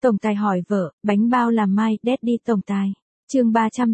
Tổng tài hỏi vợ, bánh bao làm mai, Daddy tổng tài. Chương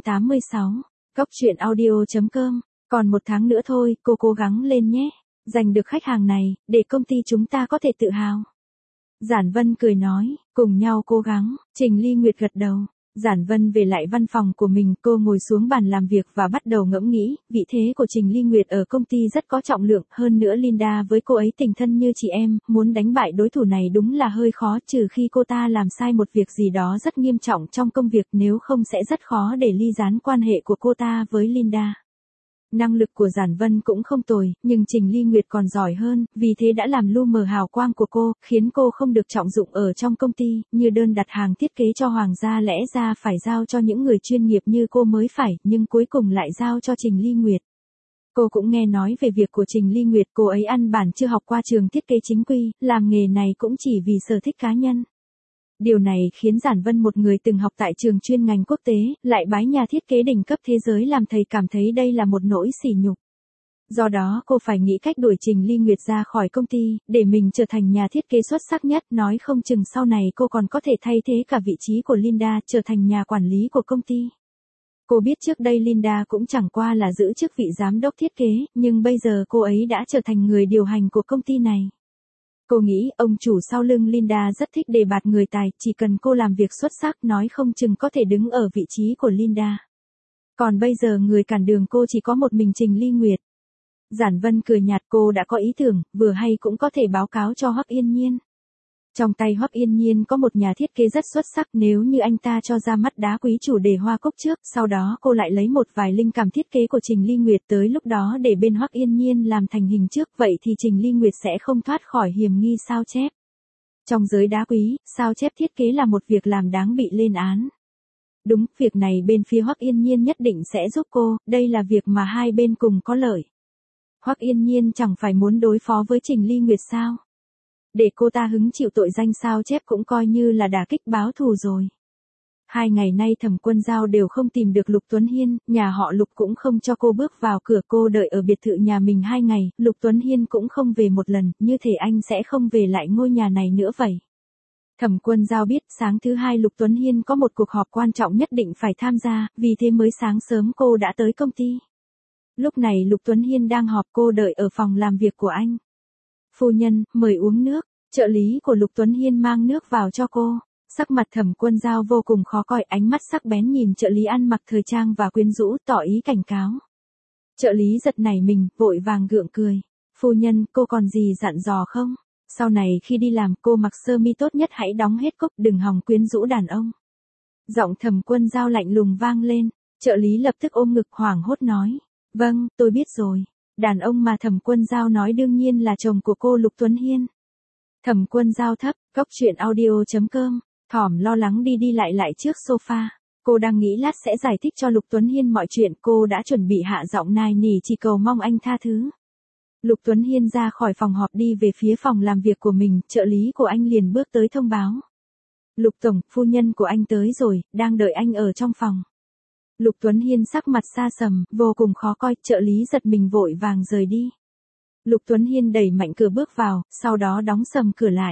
386. Cóc truyện audio.com. Còn 1 tháng nữa thôi, cô cố gắng lên nhé. Giành được khách hàng này, để công ty chúng ta có thể tự hào. Giản Vân cười nói, cùng nhau cố gắng. Trình Ly Nguyệt gật đầu. Giản Vân về lại văn phòng của mình, cô ngồi xuống bàn làm việc và bắt đầu ngẫm nghĩ, vị thế của Trình Ly Nguyệt ở công ty rất có trọng lượng, hơn nữa Linda với cô ấy tình thân như chị em, muốn đánh bại đối thủ này đúng là hơi khó, trừ khi cô ta làm sai một việc gì đó rất nghiêm trọng trong công việc, nếu không sẽ rất khó để ly gián quan hệ của cô ta với Linda. Năng lực của Giản Vân cũng không tồi, nhưng Trình Ly Nguyệt còn giỏi hơn, vì thế đã làm lu mờ hào quang của cô, khiến cô không được trọng dụng ở trong công ty, như đơn đặt hàng thiết kế cho Hoàng gia lẽ ra phải giao cho những người chuyên nghiệp như cô mới phải, nhưng cuối cùng lại giao cho Trình Ly Nguyệt. Cô cũng nghe nói về việc của Trình Ly Nguyệt, cô ấy ăn bản chưa học qua trường thiết kế chính quy, làm nghề này cũng chỉ vì sở thích cá nhân. Điều này khiến Giản Vân, một người từng học tại trường chuyên ngành quốc tế, lại bái nhà thiết kế đỉnh cấp thế giới làm thầy, cảm thấy đây là một nỗi sỉ nhục. Do đó cô phải nghĩ cách đuổi Trình Ly Nguyệt ra khỏi công ty, để mình trở thành nhà thiết kế xuất sắc nhất, nói không chừng sau này cô còn có thể thay thế cả vị trí của Linda, trở thành nhà quản lý của công ty. Cô biết trước đây Linda cũng chẳng qua là giữ chức vị giám đốc thiết kế, nhưng bây giờ cô ấy đã trở thành người điều hành của công ty này. Cô nghĩ ông chủ sau lưng Linda rất thích đề bạt người tài, chỉ cần cô làm việc xuất sắc, nói không chừng có thể đứng ở vị trí của Linda. Còn bây giờ người cản đường cô chỉ có một mình Trình Ly Nguyệt. Giản Vân cười nhạt, cô đã có ý tưởng, vừa hay cũng có thể báo cáo cho Hoắc Yên Nhiên. Trong tay Hoắc Yên Nhiên có một nhà thiết kế rất xuất sắc, nếu như anh ta cho ra mắt đá quý chủ đề hoa cúc trước, sau đó cô lại lấy một vài linh cảm thiết kế của Trình Ly Nguyệt, tới lúc đó để bên Hoắc Yên Nhiên làm thành hình trước, vậy thì Trình Ly Nguyệt sẽ không thoát khỏi hiểm nghi sao chép. Trong giới đá quý, sao chép thiết kế là một việc làm đáng bị lên án. Đúng, việc này bên phía Hoắc Yên Nhiên nhất định sẽ giúp cô, đây là việc mà hai bên cùng có lợi. Hoắc Yên Nhiên chẳng phải muốn đối phó với Trình Ly Nguyệt sao? Để cô ta hứng chịu tội danh sao chép cũng coi như là đả kích báo thù rồi. 2 ngày nay Thẩm Quân Giao đều không tìm được Lục Tuấn Hiên, nhà họ Lục cũng không cho cô bước vào cửa, cô đợi ở biệt thự nhà mình 2 ngày, Lục Tuấn Hiên cũng không về một lần, như thể anh sẽ không về lại ngôi nhà này nữa vậy. Thẩm Quân Giao biết sáng thứ 2 Lục Tuấn Hiên có một cuộc họp quan trọng nhất định phải tham gia, vì thế mới sáng sớm cô đã tới công ty. Lúc này Lục Tuấn Hiên đang họp, cô đợi ở phòng làm việc của anh. Phu nhân, mời uống nước. Trợ lý của Lục Tuấn Hiên mang nước vào cho cô. Sắc mặt Thẩm Quân Giao vô cùng khó coi, ánh mắt sắc bén nhìn trợ lý ăn mặc thời trang và quyến rũ, tỏ ý cảnh cáo. Trợ lý giật nảy mình, vội vàng gượng cười. Phu nhân, cô còn gì dặn dò không? Sau này khi đi làm, cô mặc sơ mi tốt nhất hãy đóng hết cúc, đừng hòng quyến rũ đàn ông. Giọng Thẩm Quân Giao lạnh lùng vang lên. Trợ lý lập tức ôm ngực hoảng hốt nói. Vâng, tôi biết rồi. Đàn ông mà Thẩm Quân Giao nói đương nhiên là chồng của cô Lục Tuấn Hiên. Thẩm Quân Giao thấp, cóc truyện audio.com, thỏm lo lắng đi lại trước sofa. Cô đang nghĩ lát sẽ giải thích cho Lục Tuấn Hiên mọi chuyện, cô đã chuẩn bị hạ giọng nài nỉ chỉ cầu mong anh tha thứ. Lục Tuấn Hiên ra khỏi phòng họp đi về phía phòng làm việc của mình, trợ lý của anh liền bước tới thông báo. Lục tổng, phu nhân của anh tới rồi, đang đợi anh ở trong phòng. Lục Tuấn Hiên sắc mặt xa sầm, vô cùng khó coi, trợ lý giật mình vội vàng rời đi. Lục Tuấn Hiên đẩy mạnh cửa bước vào, sau đó đóng sầm cửa lại.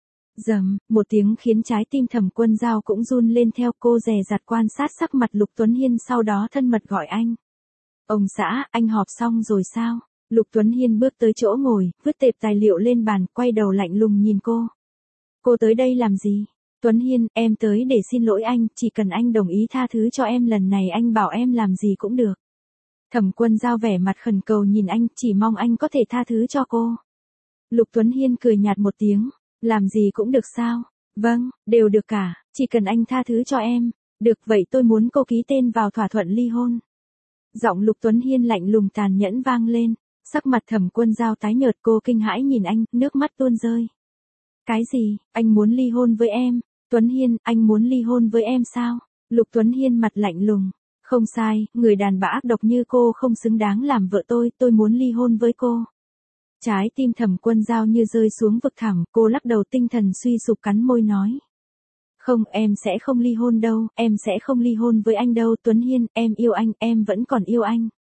Rầm, một tiếng khiến trái tim Thẩm Quân Giao cũng run lên theo, cô dè dặt quan sát sắc mặt Lục Tuấn Hiên, sau đó thân mật gọi anh. Ông xã, anh họp xong rồi sao? Lục Tuấn Hiên bước tới chỗ ngồi, vứt tệp tài liệu lên bàn, quay đầu lạnh lùng nhìn cô. Cô tới đây làm gì? Tuấn Hiên, em tới để xin lỗi anh, chỉ cần anh đồng ý tha thứ cho em lần này anh bảo em làm gì cũng được. Thẩm Quân Giao vẻ mặt khẩn cầu nhìn anh, chỉ mong anh có thể tha thứ cho cô. Lục Tuấn Hiên cười nhạt một tiếng, làm gì cũng được sao? Vâng, đều được cả, chỉ cần anh tha thứ cho em. Được vậy tôi muốn cô ký tên vào thỏa thuận ly hôn. Giọng Lục Tuấn Hiên lạnh lùng tàn nhẫn vang lên, sắc mặt Thẩm Quân Giao tái nhợt, cô kinh hãi nhìn anh, nước mắt tuôn rơi. Cái gì, anh muốn ly hôn với em? Tuấn Hiên, anh muốn ly hôn với em sao? Lục Tuấn Hiên mặt lạnh lùng. Không sai, người đàn bà ác độc như cô không xứng đáng làm vợ tôi muốn ly hôn với cô. Trái tim Thẩm Quân Giao như rơi xuống vực thẳm, cô lắc đầu tinh thần suy sụp cắn môi nói. Không, em sẽ không ly hôn đâu, em sẽ không ly hôn với anh đâu Tuấn Hiên, em yêu anh, em vẫn còn yêu anh.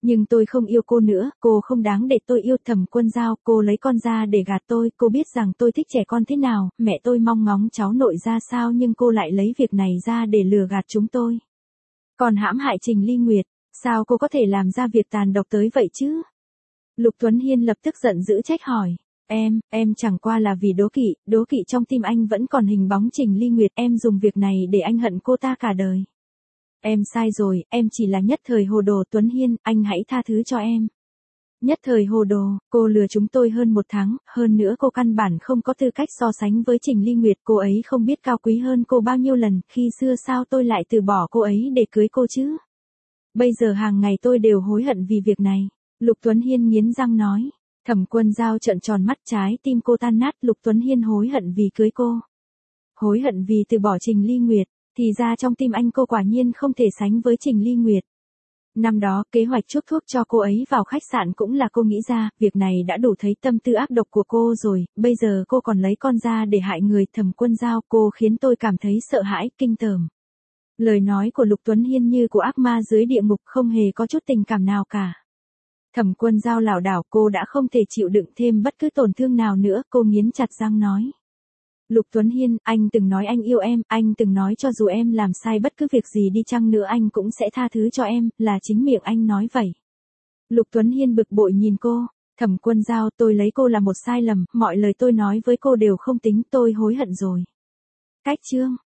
Nhưng tôi không yêu cô nữa, cô không đáng để tôi yêu. Thẩm Quân Dao, cô lấy con ra để gạt tôi, cô biết rằng tôi thích trẻ con thế nào, mẹ tôi mong ngóng cháu nội ra sao nhưng cô lại lấy việc này ra để lừa gạt chúng tôi. Còn hãm hại Trình Ly Nguyệt, sao cô có thể làm ra việc tàn độc tới vậy chứ? Lục Tuấn Hiên lập tức giận dữ trách hỏi. Em chẳng qua là vì đố kỵ trong tim anh vẫn còn hình bóng Trình Ly Nguyệt, em dùng việc này để anh hận cô ta cả đời. Em sai rồi, em chỉ là nhất thời hồ đồ. Tuấn Hiên, anh hãy tha thứ cho em. Nhất thời hồ đồ, cô lừa chúng tôi hơn 1 tháng, hơn nữa cô căn bản không có tư cách so sánh với Trình Ly Nguyệt, cô ấy không biết cao quý hơn cô bao nhiêu lần, khi xưa sao tôi lại từ bỏ cô ấy để cưới cô chứ? Bây giờ hàng ngày tôi đều hối hận vì việc này. Lục Tuấn Hiên nghiến răng nói. Thẩm Quân Dao trợn tròn mắt, trái tim cô tan nát. Lục Tuấn Hiên hối hận vì cưới cô. Hối hận vì từ bỏ Trình Ly Nguyệt, thì ra trong tim anh cô quả nhiên không thể sánh với Trình Ly Nguyệt. Năm đó, kế hoạch chuốc thuốc cho cô ấy vào khách sạn cũng là cô nghĩ ra, việc này đã đủ thấy tâm tư ác độc của cô rồi, bây giờ cô còn lấy con ra để hại người. Thẩm Quân Dao, cô khiến tôi cảm thấy sợ hãi, kinh tởm. Lời nói của Lục Tuấn Hiên như của ác ma dưới địa ngục, không hề có chút tình cảm nào cả. Thẩm Quân Dao lảo đảo, cô đã không thể chịu đựng thêm bất cứ tổn thương nào nữa, cô nghiến chặt răng nói. Lục Tuấn Hiên, anh từng nói anh yêu em, anh từng nói cho dù em làm sai bất cứ việc gì đi chăng nữa anh cũng sẽ tha thứ cho em, là chính miệng anh nói vậy. Lục Tuấn Hiên bực bội nhìn cô. Thẩm Quân Dao, tôi lấy cô là một sai lầm, mọi lời tôi nói với cô đều không tính, tôi hối hận rồi. Cách chương